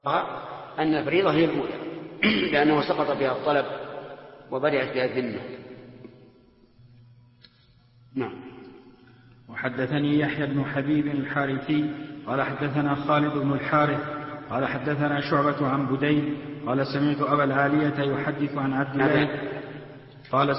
أن الفريضة هي الأولى لأنه سقط بها الطلب وبدأت بها الذمة. نعم. وحدثني يحيى بن حبيب الحارثي قال حدثنا خالد بن الحارث قال حدثنا شعبة عن بدين قال سمعت أبا العالية يحدث عن عبد الله قال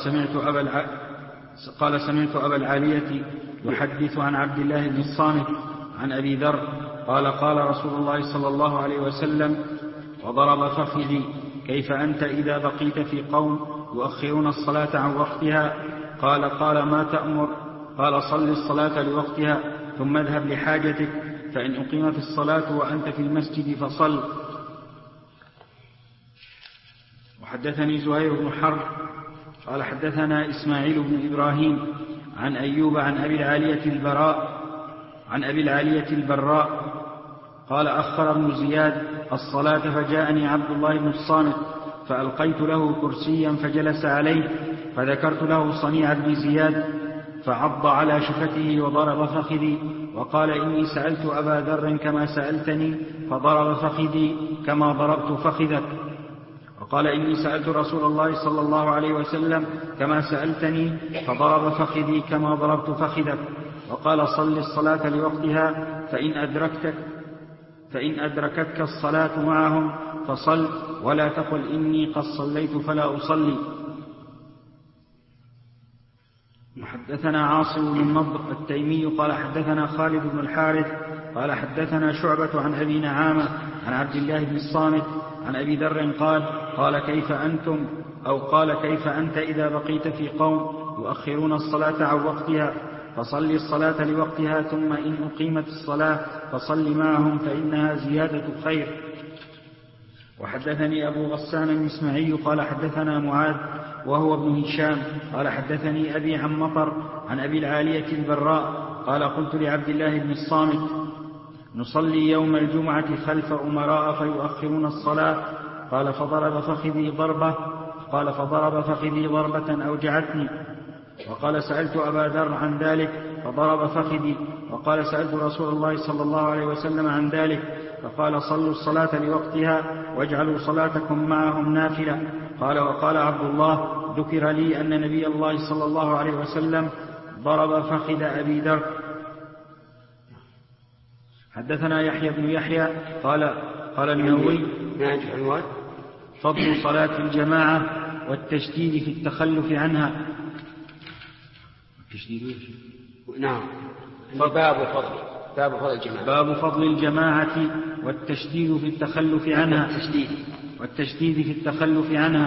سمعت أبا العالية يحدث عن عبد الله بن الصامت عن أبي ذر قال قال رسول الله صلى الله عليه وسلم وضرب فخذي كيف أنت إذا بقيت في قوم يؤخرون الصلاة عن وقتها قال ما تأمر قال صل الصلاة لوقتها ثم اذهب لحاجتك فإن أقيمت الصلاة وأنت في المسجد فصل. وحدثني زهير بن حرب قال حدثنا إسماعيل بن إبراهيم عن أيوب عن أبي العالية البراء قال أخر ابن زياد الصلاة فجاءني عبد الله بن الصامت فألقيت له كرسيا فجلس عليه فذكرت له صنيع ابن زياد فعض على شفته وضرب فخذي وقال إني سألت أبا ذر كما سألتني فضرب فخذي كما ضربت فخذك وقال إني سألت رسول الله صلى الله عليه وسلم كما سألتني فضرب فخذي كما ضربت فخذك وقال صل الصلاة لوقتها فإن أدركتك الصلاة معهم فصل ولا تقل إني قد صليت فلا أصلي. حدثنا عاصم بن النضر التيمي قال حدثنا خالد بن الحارث قال حدثنا شعبة عن أبي نعامة عن عبد الله بن الصامت عن أبي ذر قال كيف أنت إذا بقيت في قوم يؤخرون الصلاة عن وقتها فصل الصلاة لوقتها ثم إن أقيمت الصلاة فصل معهم فإنها زيادة خير. وحدثني أبو غسان المسمعي قال حدثنا معاذ وهو ابن هشام قال حدثني أبي عن مطر عن أبي العالية البراء قال قلت لعبد الله بن الصامت نصلي يوم الجمعة خلف أمراء فيؤخرون الصلاة قال فضرب فخذي ضربة أوجعتني وقال سألت أبا ذر عن ذلك فضرب فخذي وقال سألت رسول الله صلى الله عليه وسلم عن ذلك فقال صلوا الصلاة لوقتها واجعلوا صلاتكم معهم نافلة. وقال عبد الله ذكر لي أن نبي الله صلى الله عليه وسلم ضرب فخذ أبي ذر. حدثنا يحيى بن يحيى قال النووي فضل صلاة الجماعة والتشديد في التخلف عنها. نعم. باب فضل الجماعة والتشديد في التخلف عنها. والتشديد في التخلف عنها.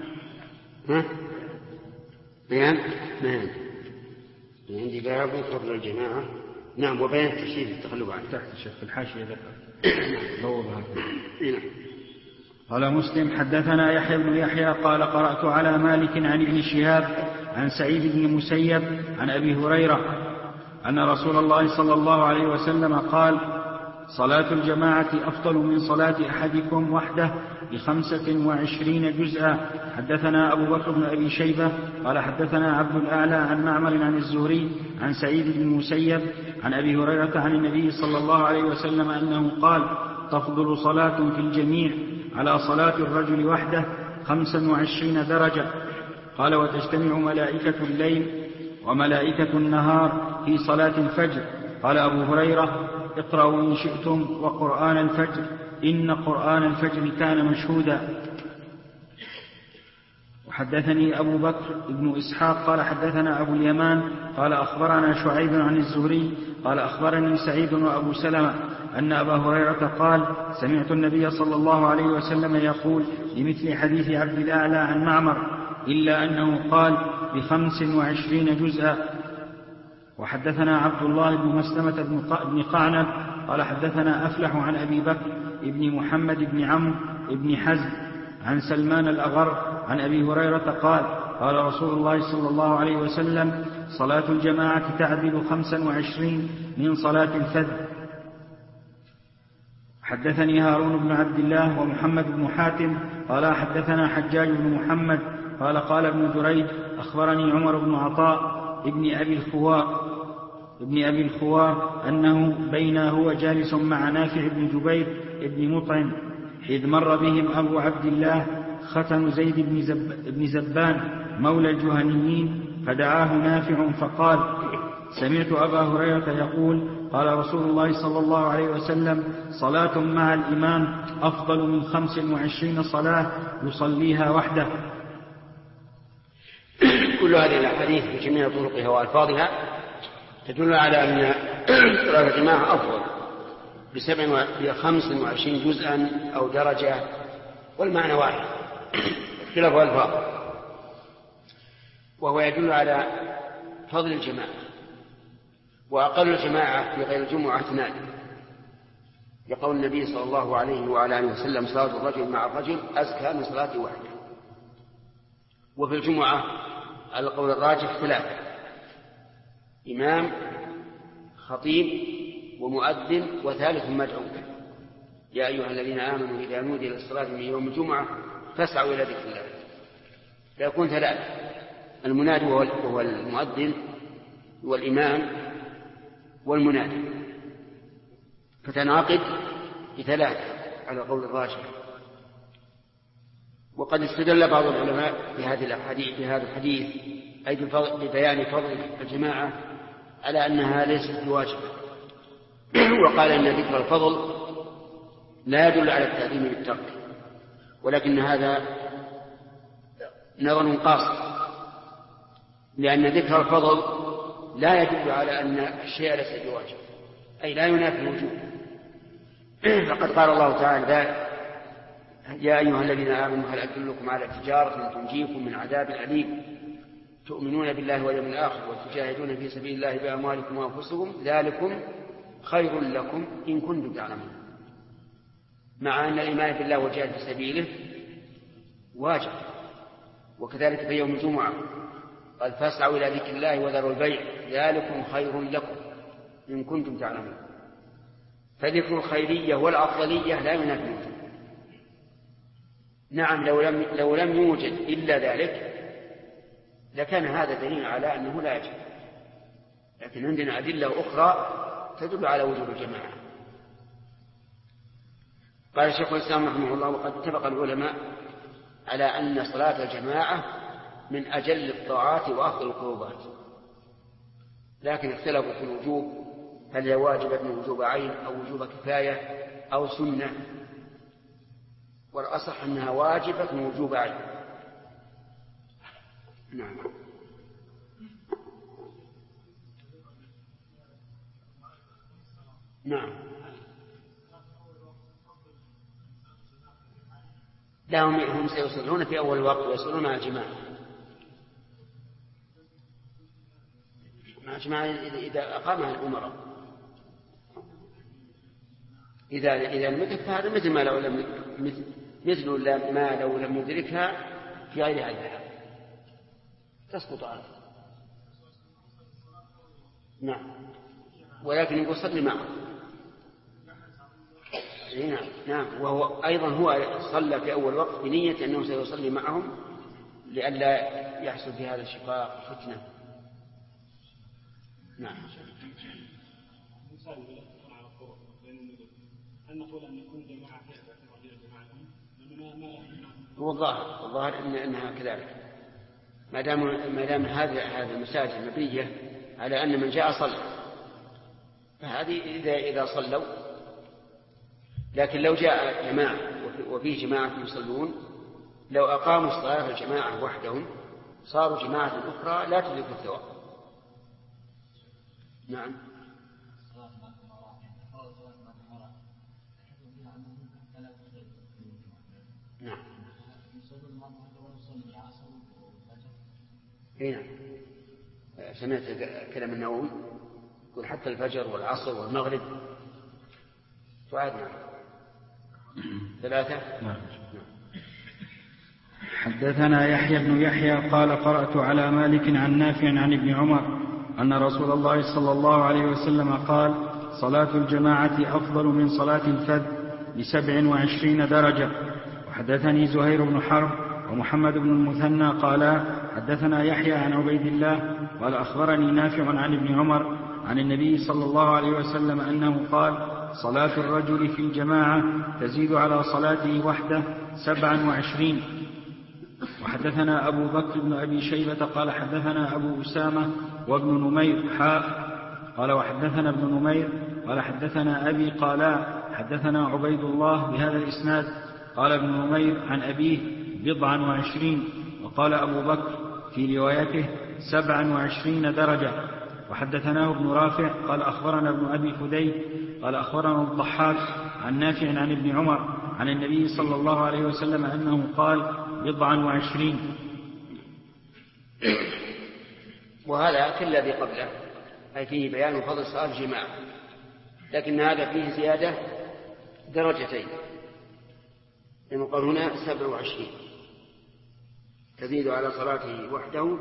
عندي باب فضل الجماعة. نعم. وبيان التشديد في التخلف عنها تحت الشيخ في الحاشية ذكر. قال مسلم حدثنا يحيى بن يحيى قال قرأت على مالك عن ابن شهاب عن سعيد بن المسيب عن أبي هريرة أن رسول الله صلى الله عليه وسلم قال صلاة الجماعة أفضل من صلاة أحدكم وحده ب25 جزءا. حدثنا أبو بكر بن أبي شيبة قال حدثنا عبد الأعلى عن معمر عن الزهري عن سعيد بن المسيب عن أبي هريرة عن النبي صلى الله عليه وسلم أنه قال تفضل صلاة في الجميع على صلاة الرجل وحده 25 درجة. قال وتجتمع ملائكة الليل وملائكة النهار في صلاة الفجر. قال أبو هريرة اقرأوا إن شئتم وقرآن الفجر إن قرآن الفجر كان مشهودا. وحدثني أبو بكر بن إسحاق قال حدثنا أبو اليمان قال أخبرنا شعيب عن الزهري قال أخبرني سعيد وأبو سلمة أن أبا هريرة قال سمعت النبي صلى الله عليه وسلم يقول بمثل حديث عبد الأعلى عن معمر إلا أنه قال ب25 جزءا. وحدثنا عبد الله بن مسلمة بن قعنب قال حدثنا أفلح عن أبي بكر بن محمد بن عمرو بن حزم عن سلمان الأغر عن أبي هريرة قال قال رسول الله صلى الله عليه وسلم صلاة الجماعة تعدل 25 من صلاة الفذ. حدثني هارون بن عبد الله ومحمد بن حاتم قال حدثنا حجاج بن محمد قال ابن جريج أخبرني عمر بن عطاء ابن أبي الخوار أنه بين هو جالس مع نافع بن جبير ابن مطعم إذ مر بهم أبو عبد الله ختن زيد بن زبان مولى الجهنيين فدعاه نافع فقال: سمعت أبا هريرة يقول: قال رسول الله صلى الله عليه وسلم: صلاة مع الإمام أفضل من 25 صلاة يصليها وحده. كل هذه الأحاديث بجميع طرقها وألفاظها تدل على أن صلاة الجماعة أفضل ب25 جزءا أو درجة، والمعنى واحد اختلاف ألفاظ، وهو يدل على فضل الجماعة. وأقل الجماعة في غير الجمعة 2، يقول النبي صلى الله عليه وعلى آله وسلم: صلاة الرجل مع الرجل أزكى من صلاة وحده. وفي الجمعة على القول الراجح 3: إمام، خطيب، ومؤذن، وثالث مدعو. يا أيها الذين آمنوا إذا نودي للصلاة من يوم الجمعة فاسعوا إلى ذكر الله. فيكون 3: المنادي وهو المؤذن والإمام والمنادي، فتنعقد ب3 على قول الراجح. وقد استدل بعض العلماء بهذا الحديث أي ببيان فضل الجماعة على أنها ليست بواجبة، وقال إن ذكر الفضل لا يدل على التعظيم بالترك، ولكن هذا نظر قاصر، لأن ذكر الفضل لا يدل على أن الشيء ليس بواجب، أي لا ينافي الوجوب. فقد قال الله تعالى: يا أيها الذين آمنوا هل أدلكم على تجارة تنجيكم من عذاب أليم تؤمنون بالله واليوم الآخر وتجاهدون في سبيل الله بأموالكم وأنفسكم ذلكم خير لكم إن كنتم تعلمون. مع أن الإيمان بالله والجهاد في سبيله واجب. وكذلك في يوم الجمعة قال: فاسعوا إلى ذكر الله وذروا البيع ذلكم خير لكم إن كنتم تعلمون. فذكر الخيرية والأفضلية لا ينافي الوجوب. نعم، لو لم يوجد إلا ذلك لكان هذا دليل على أنه لا يجب، لكن عندنا أدلة أخرى تدل على وجوب الجماعة. قال الشيخ الإسلام رحمه الله: وقد اتفق العلماء على أن صلاة الجماعة من أجل الطاعات وأفضل القربات، لكن اختلفوا في الوجوب، هل هي واجبة من وجوب عين أو وجوب كفاية أو سنة، والأصح أنها واجبة من وجوب عين. نعم. نعم، لا هم سيصلون في أول وقت ويصلون مع الجماعة. مع الجماعة إذا أقامها الأمراء. إذا المدرك فهذا مثل ما لو لم يدركها في غير هذا تسقط عنه. نعم، ولكن يصلي معه. نعم، وهو أيضا هو صلى في أول وقت بنية أنه سيصلي معهم لئلا يحصل في هذا الشقاق فتنة. نعم. هل نقول أن يكون جماعة هو الظاهر إنها كذلك، ما دام هذه المساجد مبنية على أن من جاء صلى، فهذه إذا صلوا. لكن لو جاء جماعة وفيه جماعة يصلون، لو أقاموا الصلاة الجماعة وحدهم صاروا جماعة أخرى لا تدرك الثواب. نعم. نعم. هنا سمعت كلام النووي يقول حتى الفجر والعصر والمغرب تعادنا 3. نعم. حدثنا يحيى بن يحيى قال: قرأت على مالك عن نافع عن ابن عمر أن رسول الله صلى الله عليه وسلم قال: صلاة الجماعة أفضل من صلاة الفذ ب27 درجة. وحدثني زهير بن حرب ومحمد بن المثنى قال: حدثنا يحيى عن عبيد الله قال: أخبرني نافع عن ابن عمر عن النبي صلى الله عليه وسلم أنه قال: صلاة الرجل في الجماعة تزيد على صلاته وحده 27. وحدثنا أبو بكر بن أبي شيبة قال حدثنا أبو أسامة وابن نمير قال وحدثنا ابن نمير قال حدثنا أبي قالا حدثنا عبيد الله بهذا الإسناد. قال ابن نمير عن أبيه 27، وقال أبو بكر في روايته 27 درجة. وحدثناه ابن رافع قال أخبرنا ابن أبي فدي قال أخبرنا الضحاك عن نافع عن ابن عمر عن النبي صلى الله عليه وسلم أنه قال 27. وهذا كالذي قبله، أي فيه بيان فضل صلاة الجماعة، لكن هذا فيه زيادة درجتين، لأنه قال هنا 27 تزيد على صلاته وحده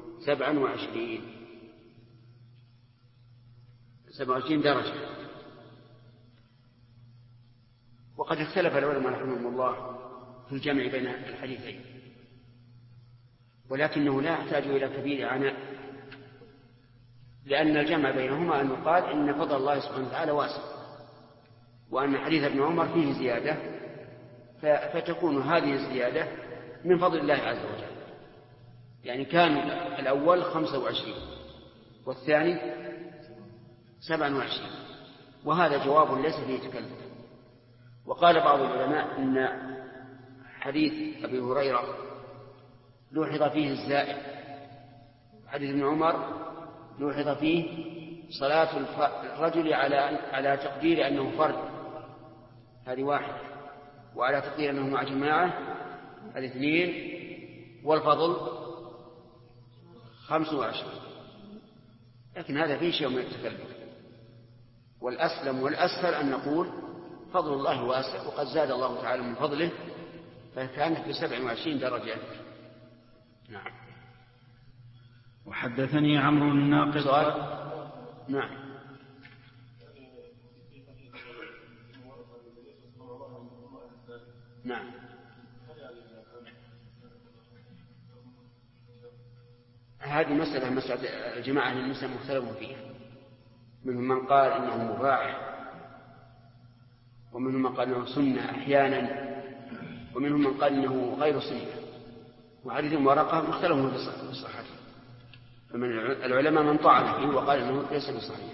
27 درجة. وقد اختلف العلماء رحمهم الله في الجمع بين الحديثين، ولكنه لا يحتاج إلى كبير عناء، لأن الجمع بينهما أن يقال إن فضل الله سبحانه وتعالى واسع، وأن حديث ابن عمر فيه زيادة، فتكون هذه الزيادة من فضل الله عز وجل. يعني كان الأول 25 والثاني 27، وهذا جواب ليس فيه تكلف. وقال بعض العلماء إن حديث أبي هريرة لوحظ فيه الزائد، حديث ابن عمر لوحظ فيه صلاة الرجل على تقدير أنه فرد، هذه واحد، وعلى تقدير أنه مع جماعة، هذه 2، والفضل 25. لكن هذا فيه شيء من التكلف، والأسلم والأسهل أن نقول فضل الله واسع، وقد زاد الله تعالى من فضله، فكانت ب27 درجة. نعم. وحدثني عمرو الناقد نعم. نعم. هذه مسألة الجماعة للنساء مختلف فيها، منهم من قال إنه مباح، ومنهم من قال إنه سنة أحيانا، ومنهم من قال إنه غير سنة، وحديث ورقة مختلف في صحته، فمن العلماء من طعن فيه وقال إنه ليس بصحيح.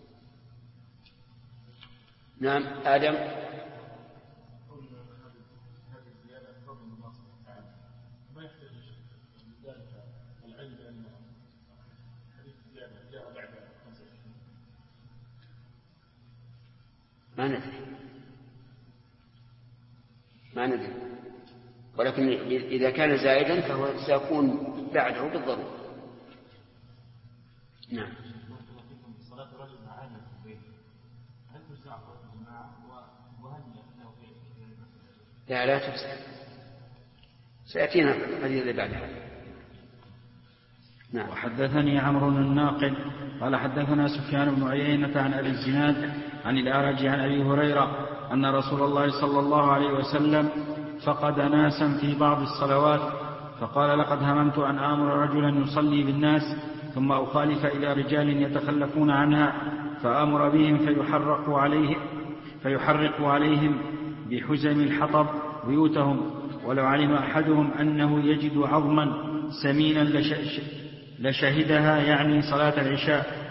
نعم. آدم. ما ندري، ولكن إذا كان زائدا فهو سيكون بعده بالضرورة. نعم. صلاة الرجل مع أهل البيت هل تجزع الجماعة وهل لا تجزع، سيأتينا الحديث اللي بعدها. نعم. وحدثني عمرو الناقد قال حدثنا سفيان بن عيينة عن أبي الزناد عن الأعرج عن أبي هريرة أن رسول الله صلى الله عليه وسلم فقد ناسا في بعض الصلوات، فقال لقد هممت أن آمر رجلا يصلي بالناس ثم أخالف إلى رجال يتخلفون عنها فآمر بهم فيحرق عليهم بحزم الحطب بيوتهم، ولو علم أحدهم أنه يجد عظما سمينا لشهدها، يعني صلاة العشاء.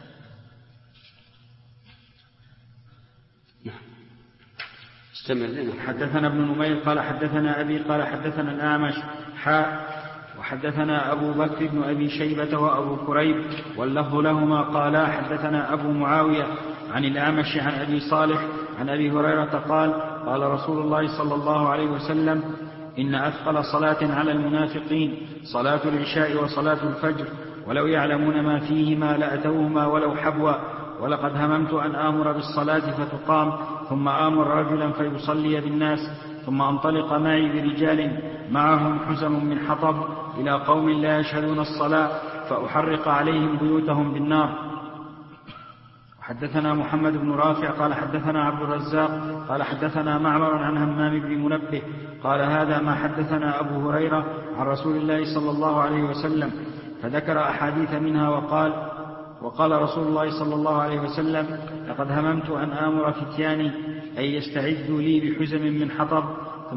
حدثنا ابن نمير قال حدثنا أبي قال حدثنا الأعمش وحدثنا أبو بكر بن أبي شيبة وأبو كريب واللفظ لهما قالا حدثنا أبو معاوية عن الأعمش عن أبي صالح عن أبي هريرة قال قال رسول الله صلى الله عليه وسلم إن أثقل صلاة على المنافقين صلاة العشاء وصلاة الفجر، ولو يعلمون ما فيهما لأتوهما ولو حبوا، ولقد هممت أن آمر بالصلاة فتقام ثم آمر رجلا فيصلي بالناس ثم أنطلق معي برجال معهم حزم من حطب إلى قوم لا يشهدون الصلاة فأحرق عليهم بيوتهم بالنار. حدثنا محمد بن رافع قال حدثنا عبد الرزاق قال حدثنا معمر عن همام بن منبه قال هذا ما حدثنا أبو هريرة عن رسول الله صلى الله عليه وسلم، فذكر أحاديث منها وقال وقال رسول الله صلى الله عليه وسلم: لقد هممت أن آمر فتياني أن يستعدوا لي بحزم من حطب،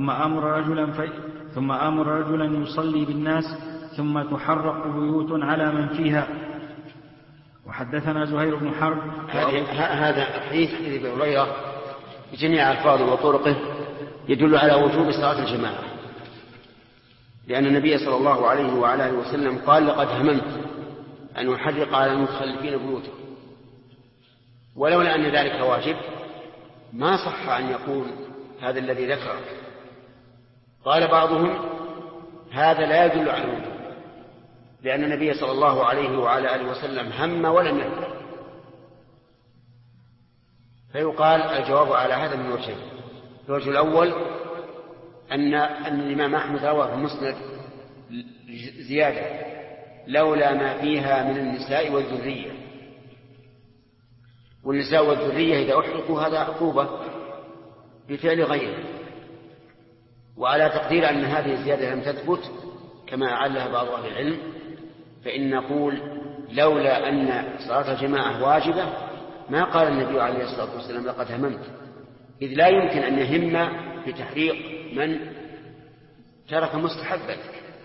ثم آمر رجلا يصلي بالناس، ثم تحرق بيوت على من فيها. وحدثنا زهير بن حرب. هذا حديث أبي هريرة بجميع ألفاظه وطرقه يدل على وجوب صلاة الجماعة، لأن النبي صلى الله عليه وعلى آله وسلم قال: لقد هممت أن أحرق على المتخلفين بيوتهم. ولولا أن ذلك واجب ما صح أن يقول هذا الذي ذكره. قال بعضهم: هذا لا يدل على الوجوب، لأن النبي صلى الله عليه وعلى آله وسلم هم ولم يفعل. فيقال الجواب على هذا من وجهين: الوجه الأول أن الإمام أحمد روى في المسند زيادة: لولا ما فيها من النساء والذرية. والنساء والذرية إذا أحرقوا هذا عقوبة بفعل غيره. وعلى تقدير أن هذه الزيادة لم تثبت كما أعلها بعض أهل العلم، فإن نقول لولا أن صلاة الجماعة واجبة ما قال النبي عليه الصلاة والسلام: لقد هممت، إذ لا يمكن أن يهم بتحريق من ترك مستحبا.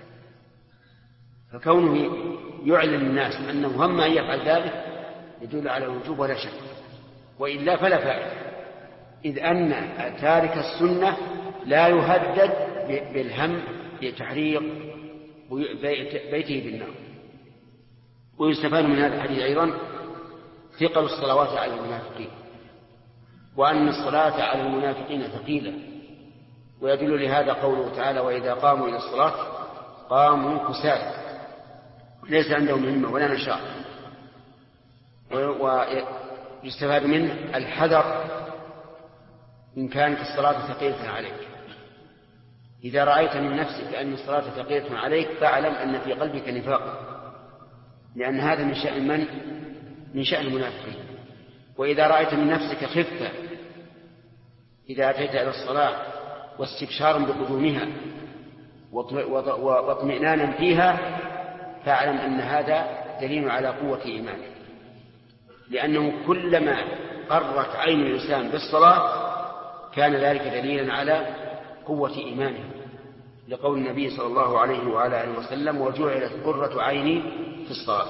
فكونه يعلن الناس أنه هم أن يفعل ذلك يدل على الوجوب ولا شك، وإلا فلا فائدة، إذ أن تارك السنة لا يهدد بالهم بتحريق بيته بالنار. ويستفاد من هذا الحديث أيضا ثقل الصلوات على المنافقين، وأن الصلاة على المنافقين ثقيلة. ويدل لهذا قوله تعالى: وإذا قاموا إلى الصلاة قاموا كسالى، ليس عندهم همة ولا نشاط. ويستفاد منه الحذر إن كانت الصلاة ثقيلة عليك. إذا رأيت من نفسك أن الصلاة ثقيلة عليك فاعلم أن في قلبك نفاقا، لأن هذا من شأن المنافقين. وإذا رأيت من نفسك خفة إذا أتيت إلى الصلاة واستبشارا بقدومها واطمئنانا فيها فاعلم أن هذا دليل على قوة إيمانك، لأنه كلما قرت عين الإنسان بالصلاة كان ذلك دليلا على قوة إيمانه، لقول النبي صلى الله عليه وعلى آله وسلم: وجعلت قرة عيني في الصلاة.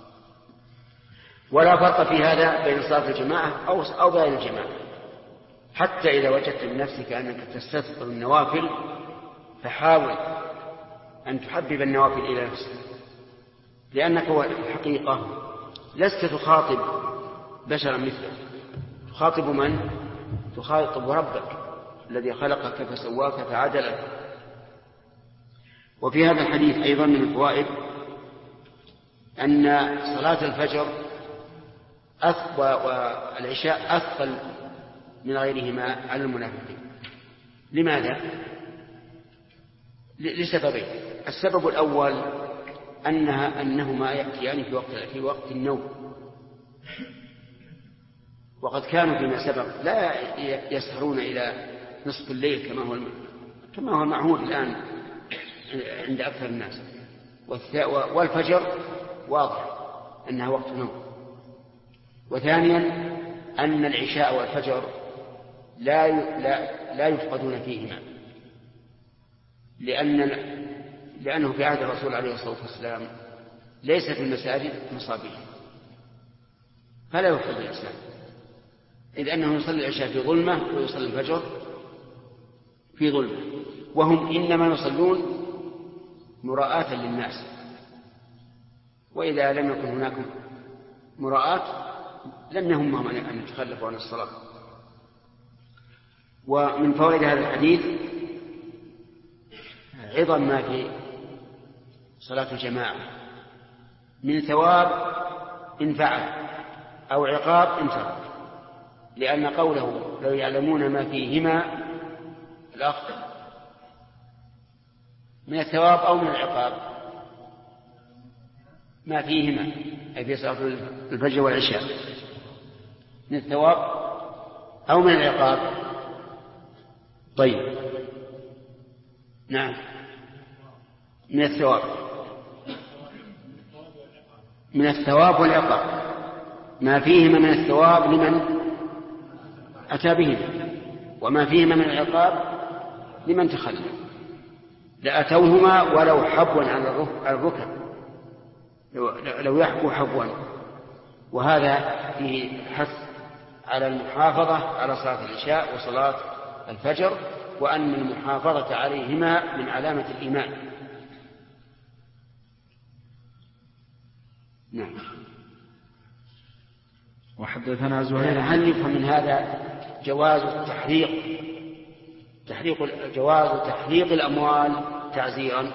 ولا فرق في هذا بين صلاة الجماعة أو غير الجماعة. حتى إذا وجدت من نفسك أنك تستثقل النوافل فحاول أن تحبب النوافل إلى نفسك، لأنك في الحقيقة لست تخاطب بشرا مثلك، تخاطب من؟ تخاطب ربك الذي خلقك فسواك فعدلك. وفي هذا الحديث أيضا من الفوائد أن صلاة الفجر والعشاء أثقل من غيرهما على المنافقين. لماذا؟ لسببين: السبب الأول أنهما يأتيان في وقت النوم، وقد كانوا فيما سبق لا يسهرون إلى نصف الليل كما هو المعهود الآن عند أكثر الناس. والفجر واضح أنها وقت نوم. وثانيا أن العشاء والفجر لا يفقدون فيهما، لأنه في عهد الرسول عليه الصلاة والسلام ليس في المساجد مصابيح فلا يفقد الإنسان، إذ أنه يصلي العشاء في ظلمة ويصلي الفجر في ظلمة، وهم إنما يصلون مراءة للناس. وإذا لم يكن هناك مراءة لم يهمهم أن يتخلفوا عن الصلاة. ومن فوائد هذا الحديث عظم ما في صلاة الجماعة من ثواب إن فعل أو عقاب إن ترك، لأن قوله لو يعلمون ما فيهما الأخ من الثواب أو من العقاب، ما فيهما أي في صلاة الفجر والعشاء من الثواب أو من العقاب. طيب نعم، من الثواب والعقاب. ما فيهما من الثواب لمن أتى بهما، وما فيهما من العقاب لمن تخلف، لأتوهما ولو حبوا على الركب، لو يحبوا حبوا. وهذا فيه حث على المحافظة على صلاة العشاء وصلاة الفجر، وأن المحافظة عليهما من علامة الإيمان. نعم. وحدثنا زهير. هل يفهم من هذا جواز تحريق الأموال تعزيرا؟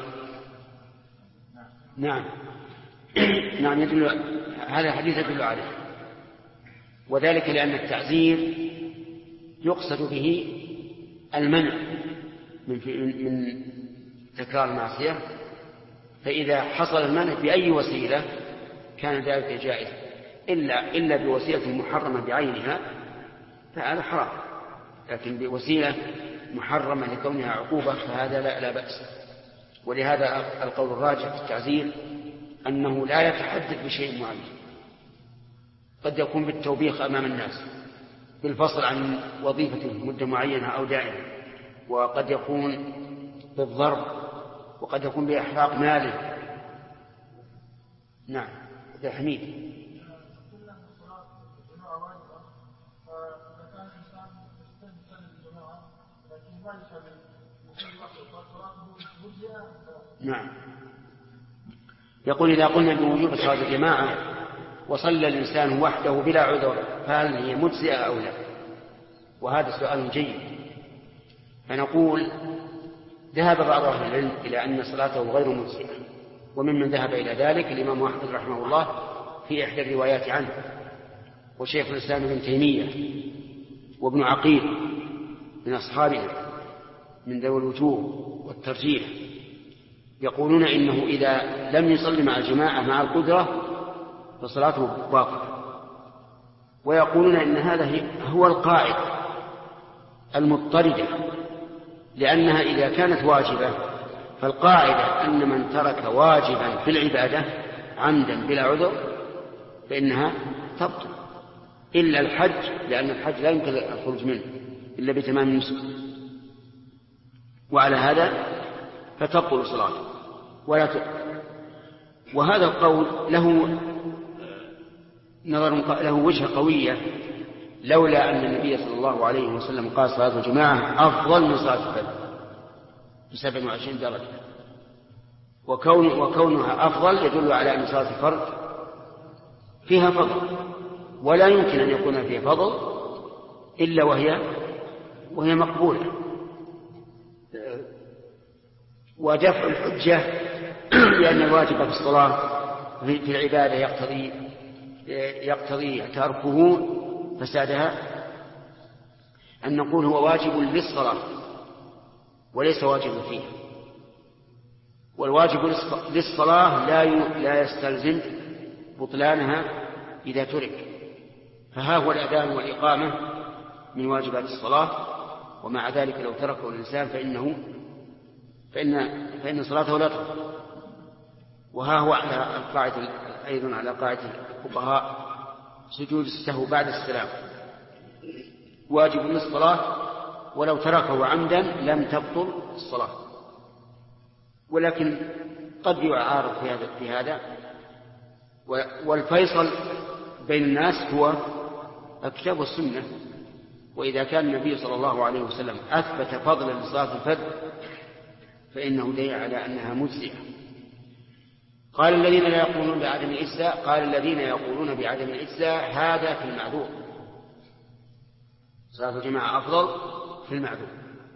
نعم. نعم، هذا الحديث يدل عليه، وذلك لأن التعزير يقصد به المنع من تكرار المعصية، فإذا حصل المنع بأي وسيلة كان ذلك جائزا، إلا بوسيلة محرمة بعينها فهذا حرام، لكن بوسيلة محرمة لكونها عقوبة فهذا لا بأس. ولهذا القول الراجح في التعزير أنه لا يتحدث بشيء معين، قد يكون بالتوبيخ أمام الناس، بالفصل عن وظيفته مدة معينة أو دائمة، وقد يكون بالضرب، وقد يكون بإحراق ماله. نعم. هذا حميد. نعم. يقول إذا قلنا بوجوب صلاة الجماعة وصلى الإنسان وحده بلا عذر فهل هي مجزئة أو لا؟ وهذا سؤال جيد. فنقول ذهب بعض أهل العلم إلى أن صلاته غير مجزئة، وممن ذهب إلى ذلك الإمام أحمد رحمه الله في إحدى الروايات عنه، وشيخ الإسلام ابن تيمية، وابن عقيل من أصحابنا من ذوي الوجوه والترجيح، يقولون إنه إذا لم يصلي مع الجماعة مع القدرة فصلاته باطلة، ويقولون إن هذا هو القاعدة المضطردة، لأنها إذا كانت واجبة فالقاعدة أن من ترك واجبا في العبادة عمدا بلا عذر فإنها تبطل، إلا الحج، لأن الحج لا يمكن الخروج منه إلا بتمام النسك، وعلى هذا فتبطل صلاته ولا تقبل. وهذا القول له وجهة قوية، لولا أن النبي صلى الله عليه وسلم قال صلاة الجماعة أفضل من صلاة الفجر ب27 درجة، وكونها أفضل يدل على أن صلاة الفرد فيها فضل، ولا يمكن أن يكون فيها فضل إلا وهي مقبولة. ودفع الحجة لأن الواجب في الصلاة في العبادة يقتضي تركه فسادها، أن نقول هو واجب للصلاة وليس واجب فيها، والواجب للصلاة لا يستلزم بطلانها إذا ترك. فها هو الأذان والإقامة من واجبات الصلاة، ومع ذلك لو تركه الإنسان فإن صلاته لا تبطل. وها هو على القاعدة أيضا على قاعدة الفقهاء سجود السهو بعد السلام واجب للصلاة، ولو تركه عمدا لم تبطل الصلاة. ولكن قد يعارض في هذا، والفيصل بين الناس هو الكتاب والسنة. وإذا كان النبي صلى الله عليه وسلم أثبت فضلا لصلاة الفجر فإنه دليل على أنها مجزئة. قال الذين لا يقولون بعدم الإجزاء، قال الذين يقولون بعدم الإجزاء هذا في المعذور، صلاة الجماعة أفضل في المعذور.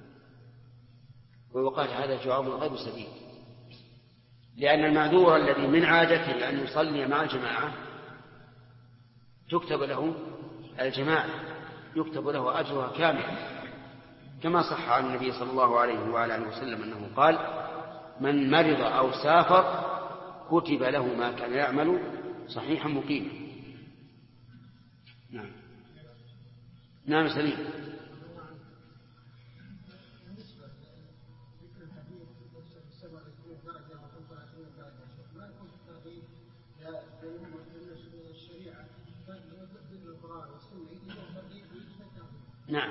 ويقال هذا جواب غير سديد، لأن المعذور الذي من عادته أن يصلي مع الجماعة تكتب له الجماعة، يكتب له أجرها كاملا، كما صح عن النبي صلى الله عليه وآله وسلم أنه قال: من مرض أو سافر كتب له ما كان يعمل صحيحا مقيما. نعم سليم. نعم.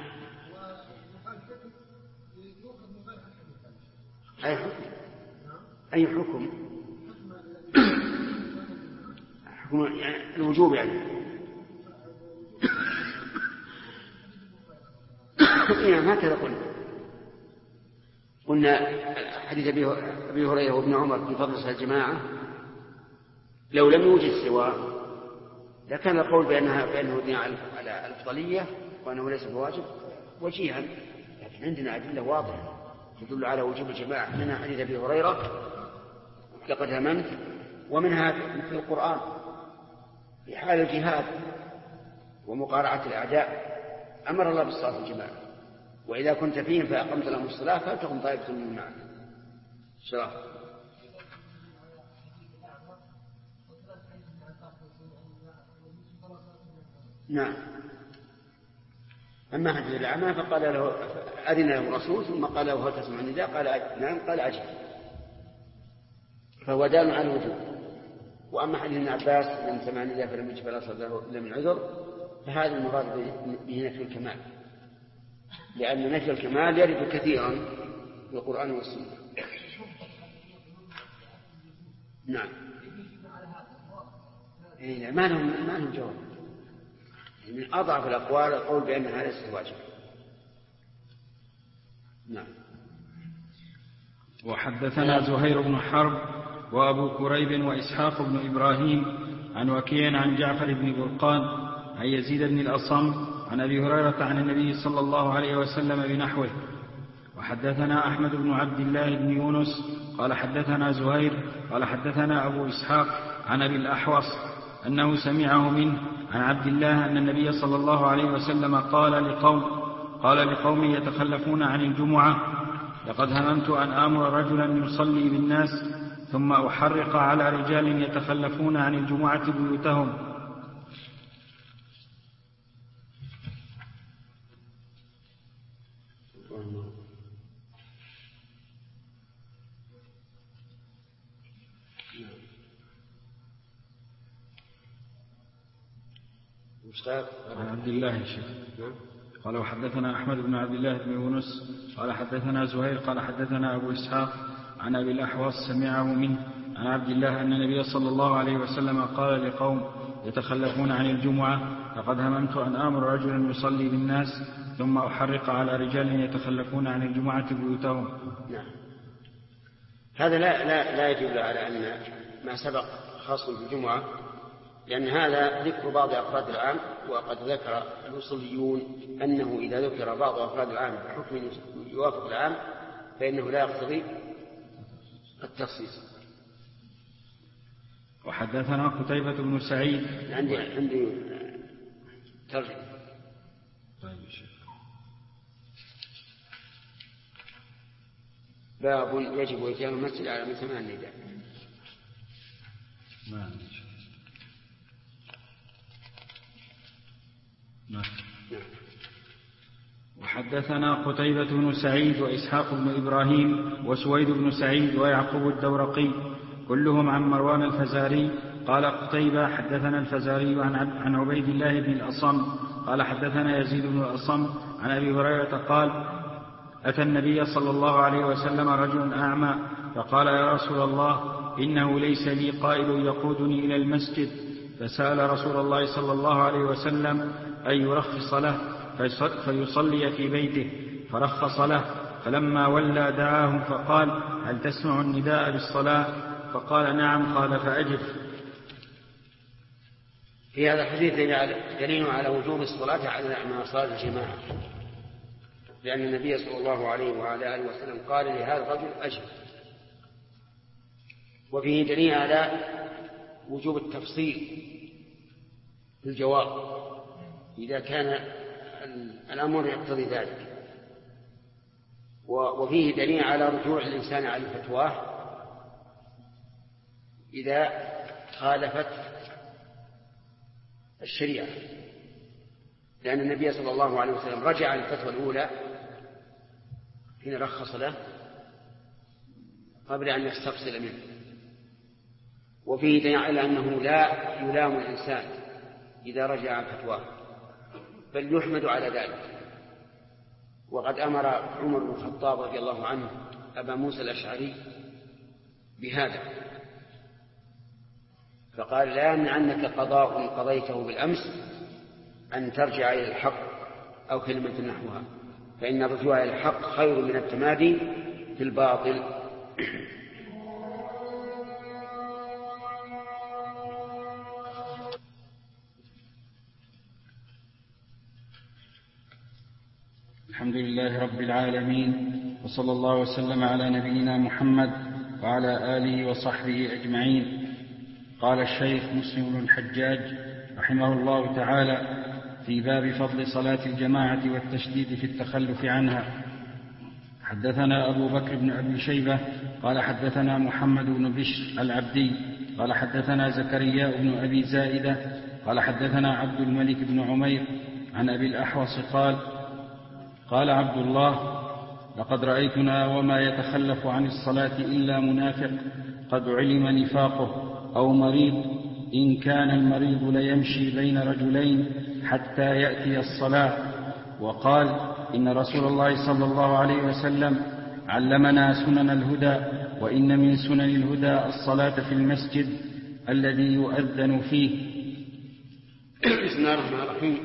أي حكم؟ حكم يعني الوجوب يعني. يعني هكذا قلنا حديث أبي هريرة وابن عمر في فضل صلاة الجماعة لو لم يوجد سواه لكان القول بأنه دين على الأفضلية وأنه ليس بواجب وجيها، لكن عندنا أدلة واضحة تدل على وجوب الجماعة. منها حديث أبي هريرة لقد هممت، ومنها في القرآن في حال الجهاد ومقارعة الأعداء أمر الله بالصلاة الجماعة، وإذا كنت فيهم فأقمت لهم الصلاة فلتقم طائفة منهم معك صلاة. نعم. أما حديث الأعمى فقال له أذن له الرسول ثم قال له هل تسمع النداء؟ قال نعم. قال أجل، فهو دال على الوجوب. وأما حديث ابن عباس من سمع النداء فلم يجب فلا صلى له إلا من عذر، فهذا المراد به نفي الكمال، لأن نفي الكمال يرد كثيرا في القرآن والسنة. نعم. ما لهم جواب. من أضعف الأقوال القول بأنها ليست واجبة. نعم. وحدثنا زهير بن حرب وأبو كريب وإسحاق بن إبراهيم عن وكيع عن جعفر بن برقان عن يزيد بن الأصم عن أبي هريرة عن النبي صلى الله عليه وسلم بنحوه. وحدثنا أحمد بن عبد الله بن يونس قال حدثنا زهير قال حدثنا أبو إسحاق عن أبي الأحوص أنه سمعه منه عن عبد الله أن النبي صلى الله عليه وسلم قال لقوم يتخلفون عن الجمعة لقد هممت أن آمر رجلا يصلي بالناس ثم أحرق على رجال يتخلفون عن الجمعة بيوتهم. عن عبد الله الشيخ قال وحدثنا أحمد بن عبد الله بن يونس قال حدثنا زهير قال حدثنا أبو إسحاق عن أبي الأحوص سمعه منه عن عبد الله أن النبي صلى الله عليه وسلم قال لقوم يتخلفون عن الجمعة لقد هممت أن آمر رجلا يصلي بالناس ثم أحرق على رجال يتخلفون عن الجمعة بيوتهم. نعم. هذا لا يدل على أن ما سبق خاص بالجمعة، لأن هذا ذكر بعض أفراد العام، وقد ذكر الأصوليون أنه إذا ذكر بعض أفراد العام بحكم يوافق العام فإنه لا يقتضي التخصيص. وحدثنا قتيبة بن سعيد عندي ترجمة. طيب باب يجب إتيان المسجد على من سمع النداء. وحدثنا قتيبة بن سعيد وإسحاق بن إبراهيم وسويد بن سعيد ويعقوب الدورقي كلهم عن مروان الفزاري قال قتيبة حدثنا الفزاري عن عبيد الله بن الأصم قال حدثنا يزيد بن الأصم عن أبي هريرة قال أتى النبي صلى الله عليه وسلم رجل أعمى فقال يا رسول الله إنه ليس لي قائد يقودني إلى المسجد، فسأل رسول الله صلى الله عليه وسلم أن يرخص له فيصلي في بيته، فرخص له. فلما ولى دعاهم فقال هل تسمع النداء بالصلاة؟ فقال نعم. قال فأجب. في هذا الحديث دليل على وجوب الصلاة على صلاة الجماعة، لأن النبي صلى الله عليه وعلى آله وسلم قال لهذا الرجل أجب. وفيه دليل على وجوب التفصيل في الجواب إذا كان الأمر يقتضي ذلك، وفيه دليل على رجوع الإنسان على فتواه إذا خالفت الشريعة، لأن النبي صلى الله عليه وسلم رجع عن الفتوى الأولى حين رخص له قبل أن يستفصل منه. وفيه دليل على أنه لا يلام الإنسان إذا رجع عن فتواه، بل يحمد على ذلك. وقد أمر عمر بن الخطاب رضي الله عنه أبا موسى الأشعري بهذا، فقال: لا يمنعنك قضاء قضيته بالأمس أن ترجع إلى الحق أو كلمة نحوها، فإن الرجوع إلى الحق خير من التمادي في الباطل. الحمد لله رب العالمين، وصلى الله وسلم على نبينا محمد وعلى آله وصحبه أجمعين. قال الشيخ مسلم بن الحجاج رحمه الله تعالى في باب فضل صلاة الجماعة والتشديد في التخلف عنها: حدثنا أبو بكر بن أبي شيبة قال حدثنا محمد بن بشر العبدي قال حدثنا زكريا بن أبي زائدة قال حدثنا عبد الملك بن عمير عن أبي الأحوص قال عبد الله: لقد رأيتنا وما يتخلف عن الصلاة إلا منافق قد علم نفاقه أو مريض، إن كان المريض ليمشي بين رجلين حتى يأتي الصلاة. وقال: إن رسول الله صلى الله عليه وسلم علمنا سنن الهدى، وإن من سنن الهدى الصلاة في المسجد الذي يؤذن فيه. بسم الله الرحمن الرحيم.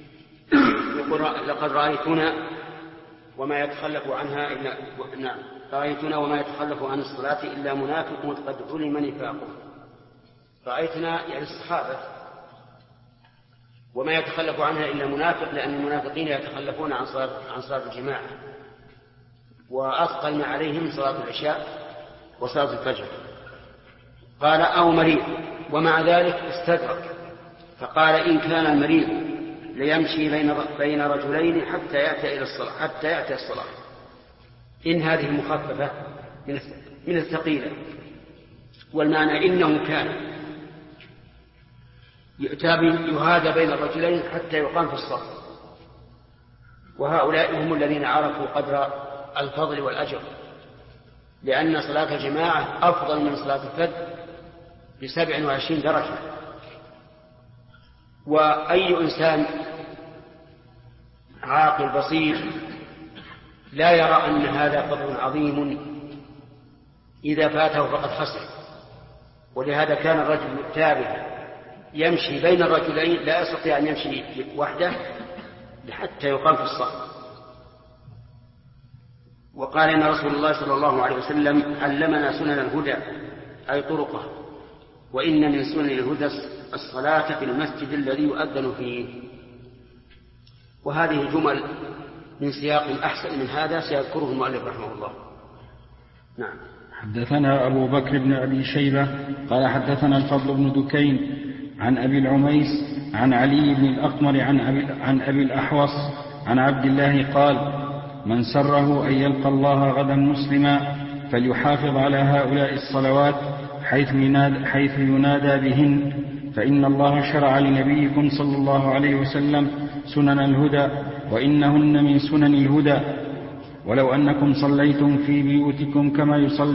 لقد رأيتنا وما يتخلف عنها إلا رأيتنا وما يتخلف عن الصلاة إلا منافق قد علم نفاقه. رأيتنا يعني الصحابة، وما يتخلف عنها إلا منافق، لأن المنافقين يتخلفون عن صلاة الجماعة، وأثقل ما عليهم صلاة العشاء وصلاة الفجر. قال: أو مريض، ومع ذلك استدرك فقال: إن كان المريض ليمشي بين رجلين حتى يأتي الصلاة. إن هذه المخففة من الثقيلة، والمعنى إنه كان يهادى بين الرجلين حتى يقام في الصف. وهؤلاء هم الذين عرفوا قدر الفضل والأجر، لأن صلاة الجماعة أفضل من صلاة الفجر ب27 درجة. وأي إنسان عاقل بصير لا يرى أن هذا فضل عظيم إذا فاته فقد خسر. ولهذا كان الرجل التابع يمشي بين الرجلين، لا يستطيع أن يمشي وحده حتى يقام في الصف. وقال: إن رسول الله صلى الله عليه وسلم علمنا سنن الهدى، أي طرقه، وإن من سنن الهدى الصلاة في المسجد الذي يؤذن فيه. وهذه جمل من سياق أحسن من هذا سيذكره المؤلف رحمه الله. نعم. حدثنا أبو بكر بن أبي شيبة قال حدثنا الفضل بن دكين عن أبي العميس عن علي بن الأقمر عن أبي الأحوص عن عبد الله قال: من سره أن يلقى الله غدا مسلما فليحافظ على هؤلاء الصلوات حيث ينادى بهن، فإن الله شرع لنبيكم صلى الله عليه وسلم سنن الهدى، وإنهن من سنن الهدى. ولو أنكم صليتم في بيوتكم كما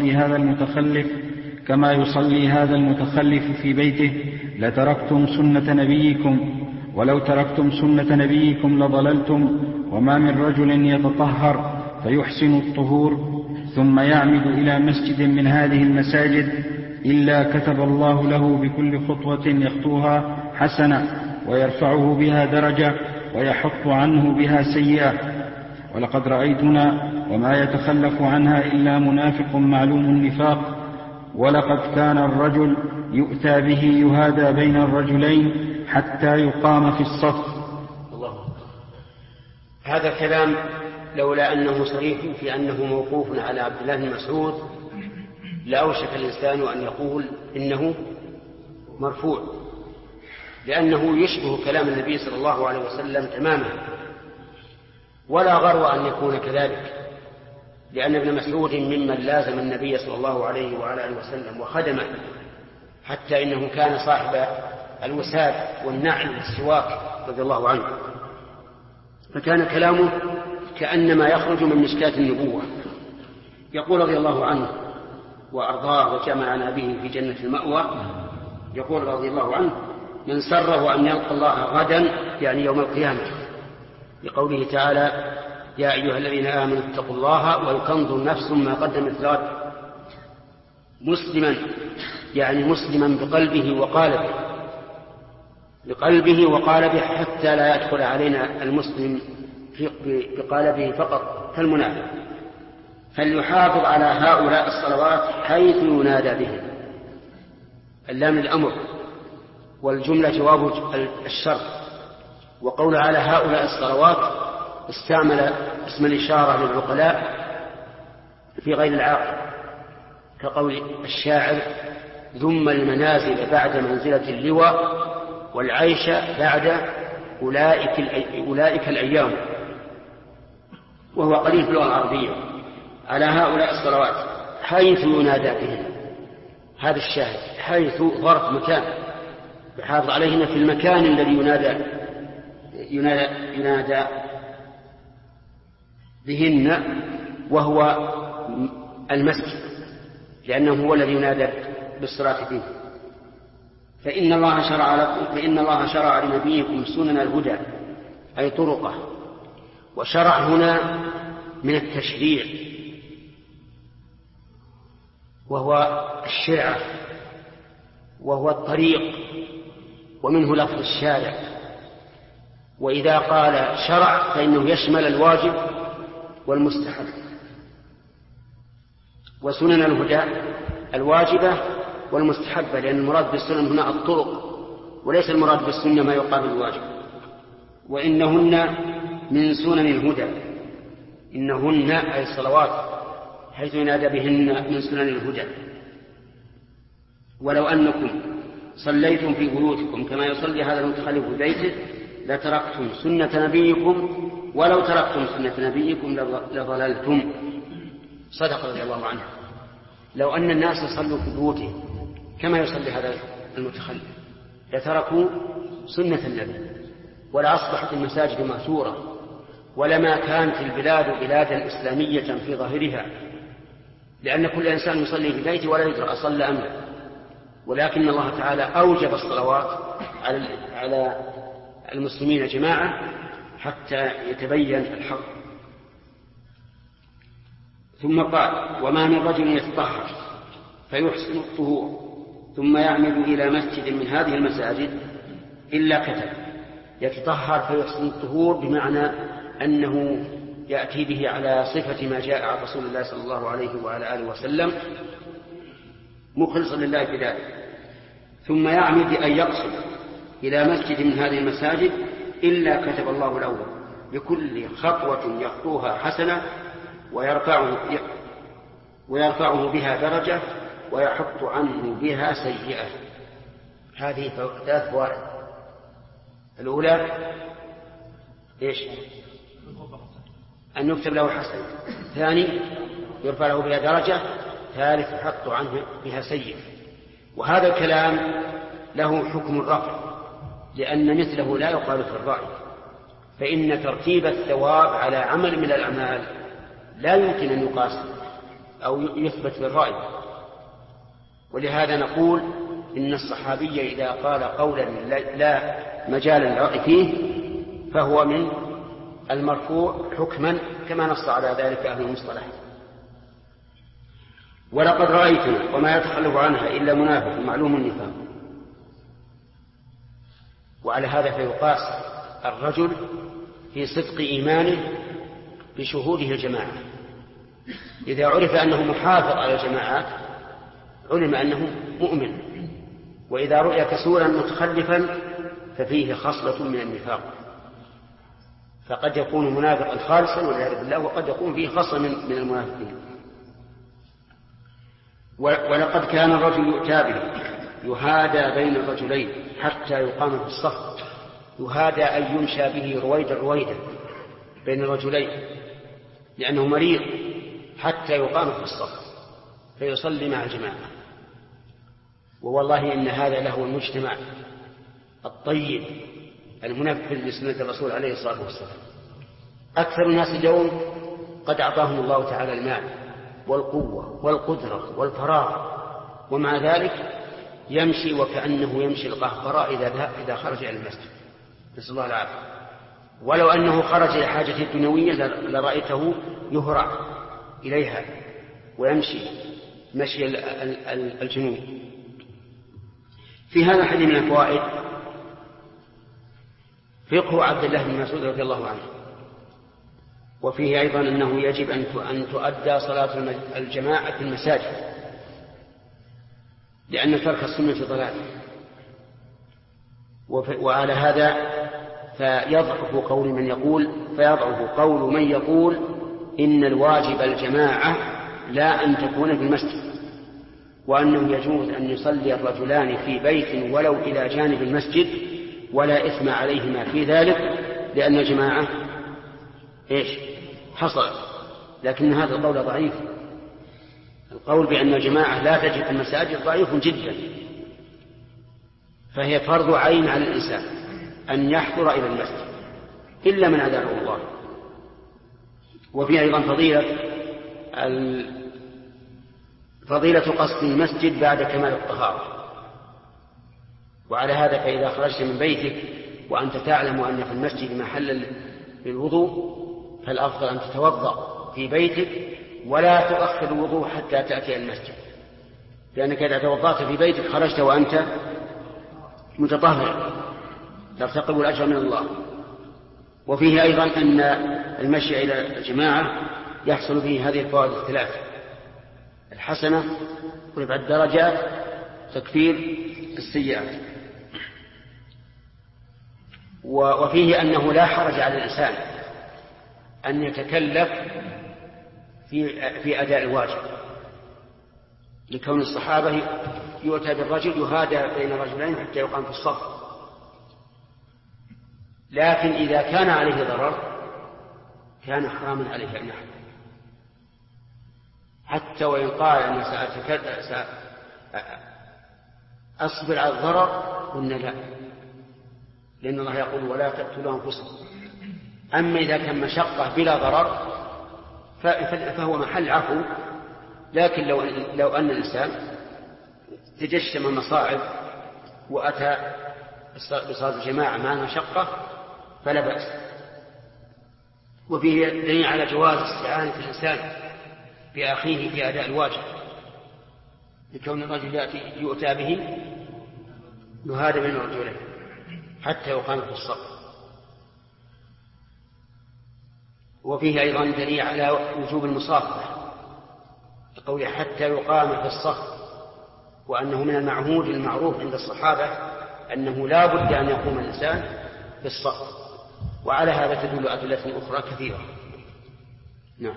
يصلي هذا المتخلف في بيته لتركتم سنة نبيكم، ولو تركتم سنة نبيكم لضللتم. وما من رجل يتطهر فيحسن الطهور ثم يعمد إلى مسجد من هذه المساجد إلا كتب الله له بكل خطوة يخطوها حسنة، ويرفعه بها درجة، ويحط عنه بها سيئة. ولقد رأيتنا وما يتخلف عنها إلا منافق معلوم النفاق، ولقد كان الرجل يؤتى به يهادى بين الرجلين حتى يقام في الصف. الله. هذا الكلام لولا أنه صريح في أنه موقوف على عبد الله بن مسعود لأوشك الإنسان أن يقول إنه مرفوع، لأنه يشبه كلام النبي صلى الله عليه وسلم تماما، ولا غرو أن يكون كذلك، لأن ابن مسعود ممن لازم النبي صلى الله عليه وعلى آله وسلم وخدمه، حتى إنه كان صاحب الوساد والنعل والسواك رضي الله عنه، فكان كلامه كأنما يخرج من مشكاة النبوة. يقول رضي الله عنه وأرضاه وجمعنا به في جنة المأوى، يقول رضي الله عنه: من سره أن يلقى الله غدا يعني يوم القيامة، لقوله تعالى يا أيها الذين آمنوا اتقوا الله ولتنظر نفس ما قدمت لغد. مسلما يعني مسلما بقلبه وقالبه حتى لا يدخل علينا المسلم بقالبه فقط كالمنافق. فليحافظ على هؤلاء الصلوات حيث ينادى بهم. اللام الأمر والجملة جواب الشرط. وقول على هؤلاء الصلوات استعمل اسم الإشارة للعقلاء في غير العاقل، كقول الشاعر ذم المنازل بعد منزلة اللواء والعيش بعد أولئك الأيام، وهو قليل في اللغة العربية. على هؤلاء الصلوات حيث ينادى بهم، هذا الشاهد، حيث ظرف مكان، يحافظ عليهن في المكان الذي ينادى بهن، وهو المسجد، لأنه هو الذي ينادى بالصلاة فيه. فإن الله شرع لنبيكم سنن الهدى أي طرقه. وشرع هنا من التشريع، وهو الشرعة، وهو الطريق، ومنه لفظ الشارع. وإذا قال شرع فإنه يشمل الواجب والمستحب. وسنن الهدى الواجبة والمستحبة، لأن المراد بالسنن هنا الطرق، وليس المراد بالسنة ما يقابل الواجب. وإنهن من سنن الهدى، إنهن أي الصلوات حيث ينادى بهن من سنن الهدى. ولو أنكم صليتم في بيوتكم كما يصلي هذا المتخلف في بيته لتركتم سنة نبيكم ولو تركتم سنة نبيكم لضللتم. صدق رضي الله عنه. لو أن الناس يصلوا في بيوتهم كما يصلي هذا المتخلف لتركوا سنة النبي، ولأصبحت المساجد مأثورة، ولما كانت البلاد بلادا إسلامية في ظاهرها، لأن كل إنسان يصلي في بيته ولا يدرى أصلى أم لا. ولكن الله تعالى أوجب الصلوات على المسلمين جماعة حتى يتبين الحق. ثم قال وما من رجل يتطهر فيحسن الطهور ثم يعمد إلى مسجد من هذه المساجد إلا كتب. يتطهر فيحسن الطهور بمعنى أنه يأتي به على صفة ما جاء عن رسول الله صلى الله عليه وعلى آله وسلم مخلصا لله في ذلك. ثم يعمد أن يقصد إلى مسجد من هذه المساجد إلا كتب الله له بكل خطوة يخطوها حسنة ويرفعه بها درجة ويحط عنه بها سيئة. هذه 3 فوائد. الأولى إيش؟ أن يكتب له حسنة. ثاني يرفع له بها درجة. ثالث يحط عنه بها سيئة. وهذا الكلام له حكم الرفع، لأن مثله لا يقال في الرأي، فإن ترتيب الثواب على عمل من الأعمال لا يمكن أن يقاس أو يثبت في الرأي. ولهذا نقول إن الصحابي إذا قال قولا لا مجال للرأي فيه فهو من المرفوع حكما كما نص على ذلك أهل المصطلح. ولقد رأيتنا وما يتخلف عنها إلا منافق معلوم النفاق. وعلى هذا فيقاس الرجل في صدق إيمانه بشهوده الجماعة. إذا عرف أنه محافظ على الجماعات علم أنه مؤمن، وإذا رؤي كسولا متخلفا ففيه خصلة من النفاق، فقد يكون منافقا خالصا والعياذ بالله، وقد يكون فيه خصلة من المنافقين. ولقد كان الرجل يؤتى به يهادى بين الرجلين حتى يقام في الصف. يهادى أن يمشى به رويدا بين الرجلين لأنه مريض حتى يقام في الصف فيصلي مع الجماعة. ووالله إن هذا له المجتمع الطيب المنفذ لسنة الرسول عليه الصلاة والسلام. أكثر الناس اليوم قد أعطاهم الله تعالى المال والقوة والقدرة والفراغ، ومع ذلك يمشي وكأنه يمشي القهقراء إذا خرج إلى المسجد، نسأل الله العافية. ولو أنه خرج إلى حاجة الدنيوية لرأيته يهرع إليها ويمشي مشي الجنون. في هذا الحديث من الفوائد فقه عبد الله بن مسعود رضي الله عنه، وفيه أيضا أنه يجب أن تؤدى صلاة الجماعة في المساجد، لأن ترك السنة ضلال. وعلى هذا فيضعف قول من يقول إن الواجب الجماعة لا أن تكون في المسجد، وأنه يجوز أن يصلي الرجلان في بيت ولو إلى جانب المسجد ولا إثم عليهما في ذلك، لأن الجماعة حصل. لكن هذا القول ضعيف. القول بأن الجماعة لا تجب في المساجد ضعيف جدا، فهي فرض عين على الإنسان أن يحضر إلى المسجد إلا من أدعه الله. وفي أيضا فضيلة قصد المسجد بعد كمال الطهارة. وعلى هذا فإذا خرجت من بيتك وأنت تعلم أن في المسجد محل للوضوء فالأفضل أن تتوضأ في بيتك ولا تؤخر الوضوء حتى تأتي المسجد، لأنك إذا توضأت في بيتك خرجت وأنت متطهر ترتقب الأجر من الله. وفيه أيضا أن المشي إلى الجماعة يحصل فيه هذه الفوائد الثلاث: الحسنة، رفع الدرجات، تكفير السيئات. وفيه أنه لا حرج على الإنسان أن يتكلف في أداء الواجب، لكون الصحابة يؤتى بالرجل يهادى بين رجلين حتى يقام في الصف. لكن إذا كان عليه ضرر كان حراما عليه أن يحضر، حتى وإن قال أن سأصبر على الضرر قلنا لا، لأن الله يقول ولا تقتلوا أنفسكم. أما إذا كان مشقة بلا ضرر فهو محل عفو. لكن لو أن الإنسان تجشم المصاعب وأتى بصلاة الجماعة مع المشقة فلا بأس. وفيه دليل على جواز استعانة الإنسان بأخيه في أداء الواجب، لكون الرجل يؤتى به يهادى بين الرجلين حتى يقام في الصف. وفيه أيضا دليل على وجوب المصافحة، قوله حتى يقام في الصف، وأنه من المعهود المعروف عند الصحابة أنه لا بد أن يقوم الإنسان في الصف. وعلى هذا تدل أدلة أخرى كثيرة. نعم.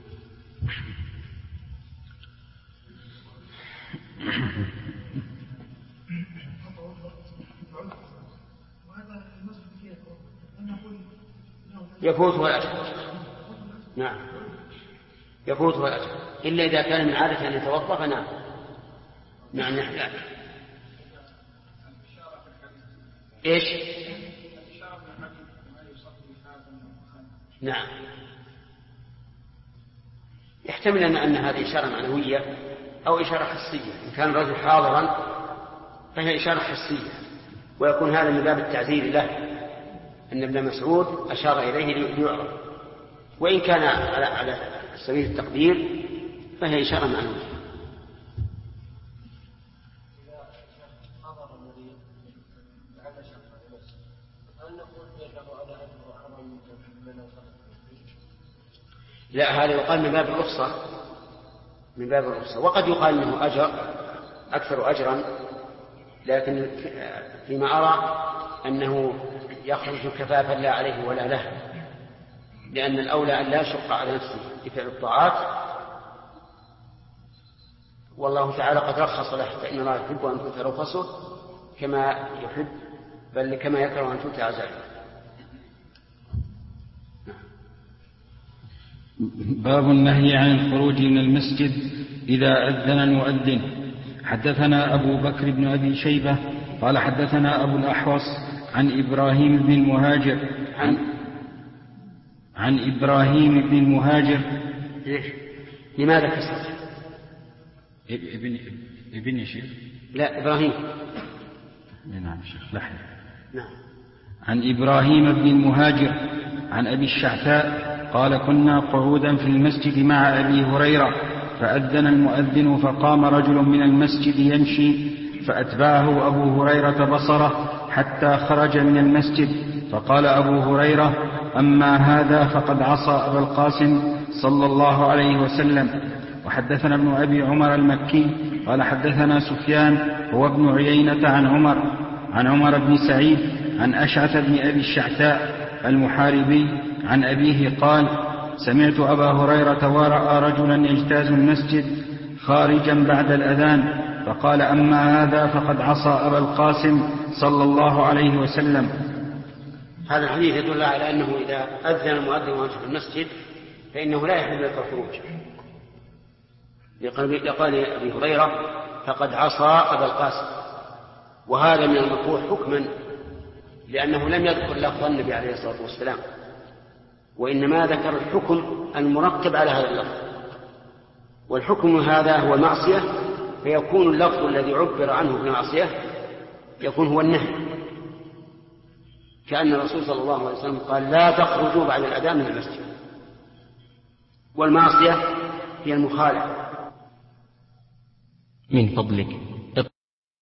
يفوته الأجر. نعم يفوته الأجر، إلا إذا كان من عادة أن يتوضأ فنعم. نعم يحتاج. إيش؟ نعم يحتمل أن هذه إشارة معنوية أو إشارة حسية. إن كان الرجل حاضرا فهي إشارة حسية، ويكون هذا من باب التعزير له، أن ابن مسعود أشار إليه ليعرف. وإن كان على سبيل التقدير فهي إشارة معنوية. لا، هذا يقال من باب الرخصة، من باب الرخصة. وقد يقال أنه أجر أكثر أجرا، لكن فيما أرى أنه يخرج كفافا لا عليه ولا له، لأن الأولى أن لا يشق على نفسه بفعل الطاعات، والله تعالى قد رخص له، فإن الله يحب أن تؤتى رخصه كما يحب، بل كما يكره أن تؤتى عزائمه. باب النهي عن الخروج من المسجد إذا أذن المؤذن. حدثنا أبو بكر بن أبي شيبة قال حدثنا أبو الأحوص عن إبراهيم بن المهاجر عن إبراهيم بن المهاجر. لماذا كسر؟ ابن يا شيخ؟ لا، إبراهيم. نعم شيخ لحن. نعم. عن إبراهيم بن المهاجر عن أبي الشعثاء قال كنا قعودا في المسجد مع أبي هريرة فأذن المؤذن فقام رجل من المسجد يمشي فأتبعه أبو هريرة بصره حتى خرج من المسجد فقال أبو هريرة أما هذا فقد عصى أبا القاسم صلى الله عليه وسلم. وحدثنا ابن أبي عمر المكي قال حدثنا سفيان هو ابن عيينة عن عمر بن سعيد عن أشعث بن أبي الشعثاء المحاربي عن أبيه قال سمعت أبا هريرة ورأى رجلا يجتاز المسجد خارجا بعد الأذان فقال أما هذا فقد عصى أبا القاسم صلى الله عليه وسلم. هذا الحديث يدل على أنه إذا أذن المؤذن وأنت في المسجد فإنه لا يحل لك الخروج، لقال أبي هريرة فقد عصى أبا القاسم، وهذا من المكروه حكما لأنه لم يذكر لفظ النبي عليه الصلاة والسلام، وإنما ذكر الحكم المركب على هذا اللفظ، والحكم هذا هو المعصية، فيكون اللفظ الذي عبر عنه بالمعصية يكون هو النهي، كأن الرسول صلى الله عليه وسلم قال لا تخرجوا بعد الأذان من المسجد، والمعصية هي المخالفة. من فضلك